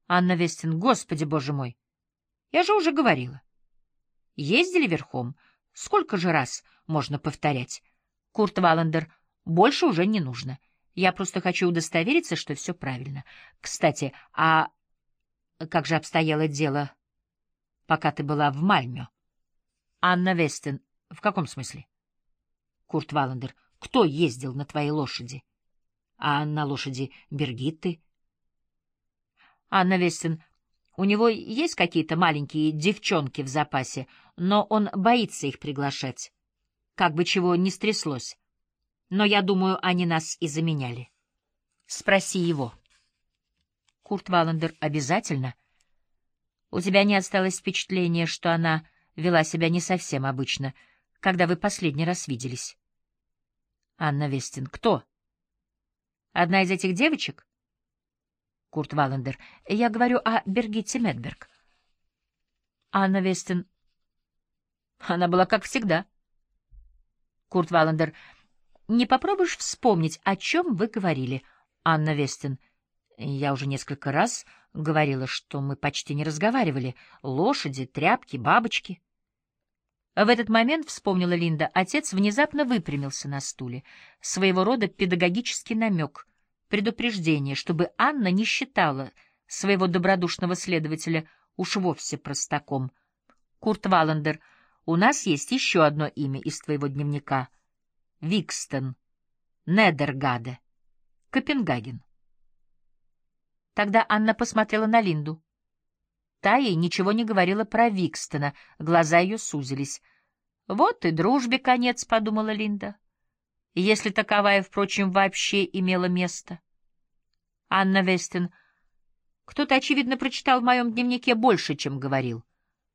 Анна Вестин, господи, боже мой! Я же уже говорила. Ездили верхом. Сколько же раз можно повторять? Курт Валандер, больше уже не нужно. Я просто хочу удостовериться, что все правильно. Кстати, а как же обстояло дело, пока ты была в Мальме? Анна Вестин, в каком смысле? Курт Валандер, кто ездил на твоей лошади? А на лошади Бергитты? Анна Вестин, у него есть какие-то маленькие девчонки в запасе, но он боится их приглашать, как бы чего ни стряслось. Но я думаю, они нас и заменяли. Спроси его. Курт Валандер, обязательно? У тебя не осталось впечатления, что она вела себя не совсем обычно, когда вы последний раз виделись? Анна Вестин, кто? Одна из этих девочек? Курт Валандер, я говорю о Бергитте Медберг. Анна Вестин, она была как всегда. Курт Валандер, не попробуешь вспомнить, о чем вы говорили? Анна Вестин, я уже несколько раз говорила, что мы почти не разговаривали. Лошади, тряпки, бабочки. В этот момент, вспомнила Линда, отец внезапно выпрямился на стуле. Своего рода педагогический намек, предупреждение, чтобы Анна не считала своего добродушного следователя уж вовсе простаком. Курт Валандер, у нас есть еще одно имя из твоего дневника. Викстон, Недергаде, Копенгаген. Тогда Анна посмотрела на Линду. Та ей ничего не говорила про Викстона, глаза ее сузились. «Вот и дружбе конец», — подумала Линда, если таковая, впрочем, вообще имела место. Анна Вестин, кто-то, очевидно, прочитал в моем дневнике больше, чем говорил.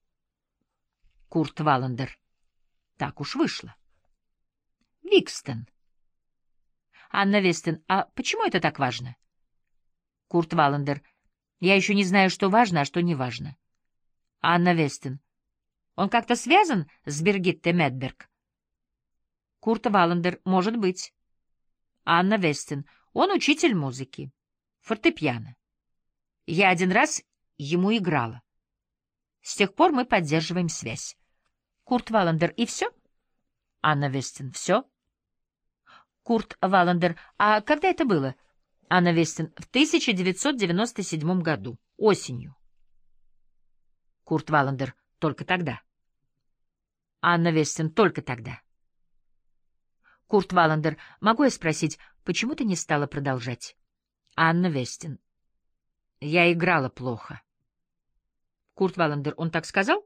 Курт Валандер, так уж вышло. Викстон. Анна Вестин, а почему это так важно? Курт Валандер, я еще не знаю, что важно, а что не важно. Анна Вестин, он как-то связан с Бергитте Медберг? Курт Валандер, может быть. Анна Вестин, он учитель музыки, фортепиано. Я один раз ему играла. С тех пор мы поддерживаем связь. Курт Валандер, и все? Анна Вестин, все? Курт Валандер, а когда это было? Анна Вестин, в 1997 году, осенью. Курт Валандер, только тогда. Анна Вестин, только тогда. Курт Валандер, могу я спросить, почему ты не стала продолжать? Анна Вестин, я играла плохо. Курт Валандер, он так сказал?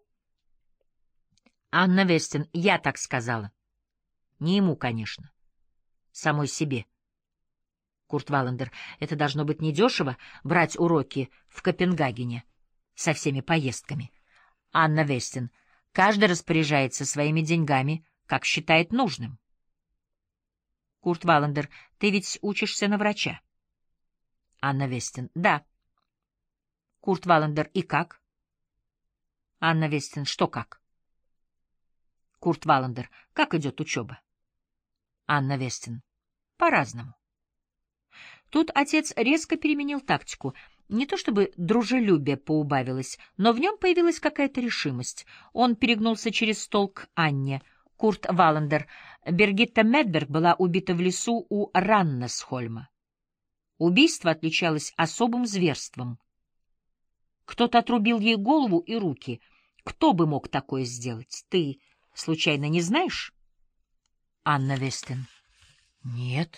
Анна Вестин, я так сказала. Не ему, конечно. Самой себе. Курт Валандер, это должно быть недешево брать уроки в Копенгагене со всеми поездками. Анна Вестин, каждый распоряжается своими деньгами, как считает нужным. Курт Валандер, ты ведь учишься на врача? Анна Вестин, да. Курт Валандер, и как? Анна Вестин, что как? Курт Валандер, как идет учеба? Анна Вестин, по-разному. Тут отец резко переменил тактику. Не то чтобы дружелюбие поубавилось, но в нем появилась какая-то решимость. Он перегнулся через стол к Анне. Курт Валандер, Бергитта Медберг была убита в лесу у Раннесхольма. Убийство отличалось особым зверством. Кто-то отрубил ей голову и руки. Кто бы мог такое сделать? Ты, случайно, не знаешь? Анна Вестин. Нет.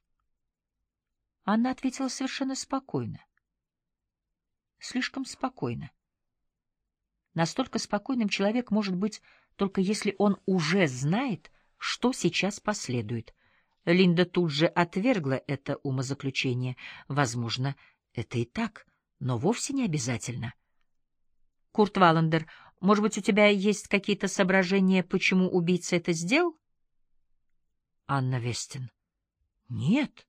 Анна ответила совершенно спокойно. Слишком спокойно. Настолько спокойным человек может быть, только если он уже знает, что сейчас последует. Линда тут же отвергла это умозаключение. Возможно, это и так, но вовсе не обязательно. Курт Валандер, может быть, у тебя есть какие-то соображения, почему убийца это сделал? Анна Вестин. Нет.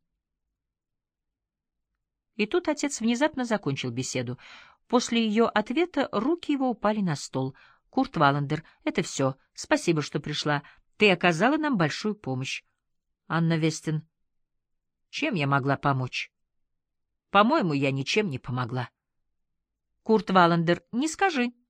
И тут отец внезапно закончил беседу. После ее ответа руки его упали на стол. Курт Валандер, это все. Спасибо, что пришла. Ты оказала нам большую помощь. Анна Вестин. Чем я могла помочь? По-моему, я ничем не помогла. Курт Валлендер, не скажи.